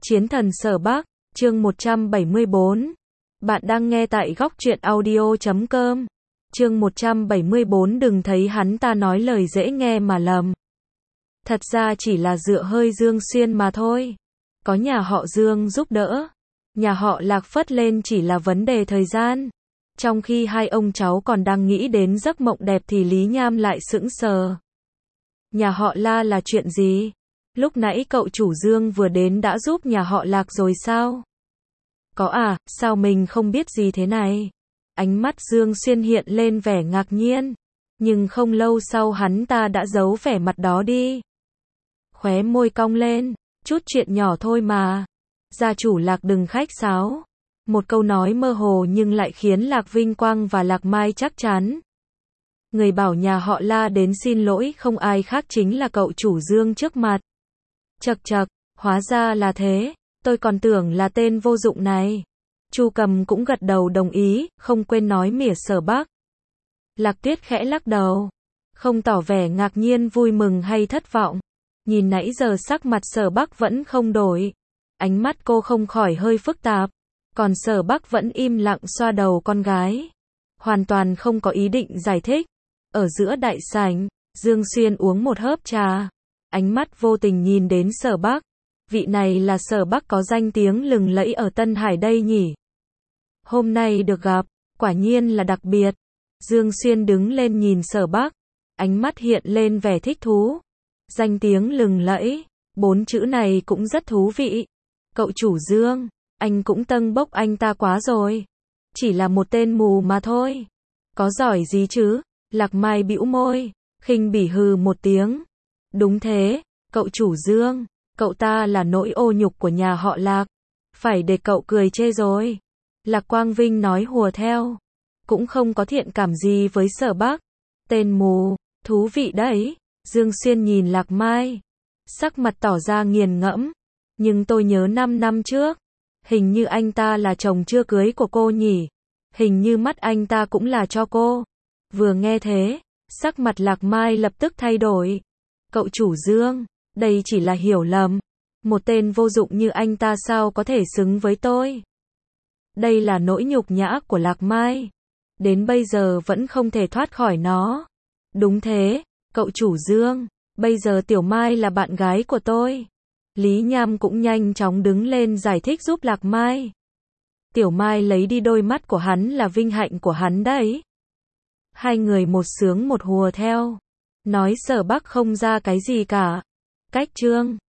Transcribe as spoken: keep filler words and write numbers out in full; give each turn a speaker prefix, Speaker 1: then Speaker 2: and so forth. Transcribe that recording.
Speaker 1: Chiến thần Sở Bắc, chương một trăm bảy mươi bốn. Bạn đang nghe tại góc truyện audio chấm com. Chương một trăm bảy mươi bốn đừng thấy hắn ta nói lời dễ nghe mà lầm. Thật ra chỉ là dựa hơi Dương Xuyên mà thôi. Có nhà họ Dương giúp đỡ, nhà họ Lạc phất lên chỉ là vấn đề thời gian. Trong khi hai ông cháu còn đang nghĩ đến giấc mộng đẹp thì Lý Nham lại sững sờ. Nhà họ La là chuyện gì? Lúc nãy cậu chủ Dương vừa đến đã giúp nhà họ Lạc rồi sao? Có à, sao mình không biết gì thế này? Ánh mắt Dương Xuyên hiện lên vẻ ngạc nhiên. Nhưng không lâu sau hắn ta đã giấu vẻ mặt đó đi. Khóe môi cong lên, chút chuyện nhỏ thôi mà. Gia chủ Lạc đừng khách sáo. Một câu nói mơ hồ nhưng lại khiến Lạc Vinh Quang và Lạc Mai chắc chắn. Người bảo nhà họ La đến xin lỗi không ai khác chính là cậu chủ Dương trước mặt. Chậc chậc, hóa ra là thế, tôi còn tưởng là tên vô dụng này. Chu Cầm cũng gật đầu đồng ý, không quên nói mỉa Sở Bắc. Lạc Tuyết khẽ lắc đầu, không tỏ vẻ ngạc nhiên vui mừng hay thất vọng. Nhìn nãy giờ sắc mặt Sở Bắc vẫn không đổi. Ánh mắt cô không khỏi hơi phức tạp. Còn Sở Bắc vẫn im lặng xoa đầu con gái. Hoàn toàn không có ý định giải thích. Ở giữa đại sảnh, Dương Xuyên uống một hớp trà. Ánh mắt vô tình nhìn đến Sở Bắc. Vị này là Sở Bắc có danh tiếng lừng lẫy ở Tân Hải đây nhỉ. Hôm nay được gặp, quả nhiên là đặc biệt. Dương Xuyên đứng lên nhìn Sở Bắc. Ánh mắt hiện lên vẻ thích thú. Danh tiếng lừng lẫy, bốn chữ này cũng rất thú vị. Cậu chủ Dương, anh cũng tâng bốc anh ta quá rồi. Chỉ là một tên mù mà thôi. Có giỏi gì chứ? Lạc Mai bĩu môi, khinh bỉ hừ một tiếng. Đúng thế, cậu chủ Dương, cậu ta là nỗi ô nhục của nhà họ Lạc. Phải để cậu cười chê rồi. Lạc Quang Vinh nói hùa theo. Cũng không có thiện cảm gì với Sở Bắc. Tên mù, thú vị đấy. Dương Xuyên nhìn Lạc Mai. Sắc mặt tỏ ra nghiền ngẫm. Nhưng tôi nhớ năm năm trước. Hình như anh ta là chồng chưa cưới của cô nhỉ. Hình như mắt anh ta cũng là cho cô. Vừa nghe thế, sắc mặt Lạc Mai lập tức thay đổi. Cậu chủ Dương, đây chỉ là hiểu lầm. Một tên vô dụng như anh ta sao có thể xứng với tôi. Đây là nỗi nhục nhã của Lạc Mai. Đến bây giờ vẫn không thể thoát khỏi nó. Đúng thế, cậu chủ Dương, bây giờ Tiểu Mai là bạn gái của tôi. Lý Nham cũng nhanh chóng đứng lên giải thích giúp Lạc Mai. Tiểu Mai lấy đi đôi mắt của hắn là vinh hạnh của hắn đấy. Hai người một sướng một hùa theo. Nói Sở Bắc không ra cái gì cả. Cách chương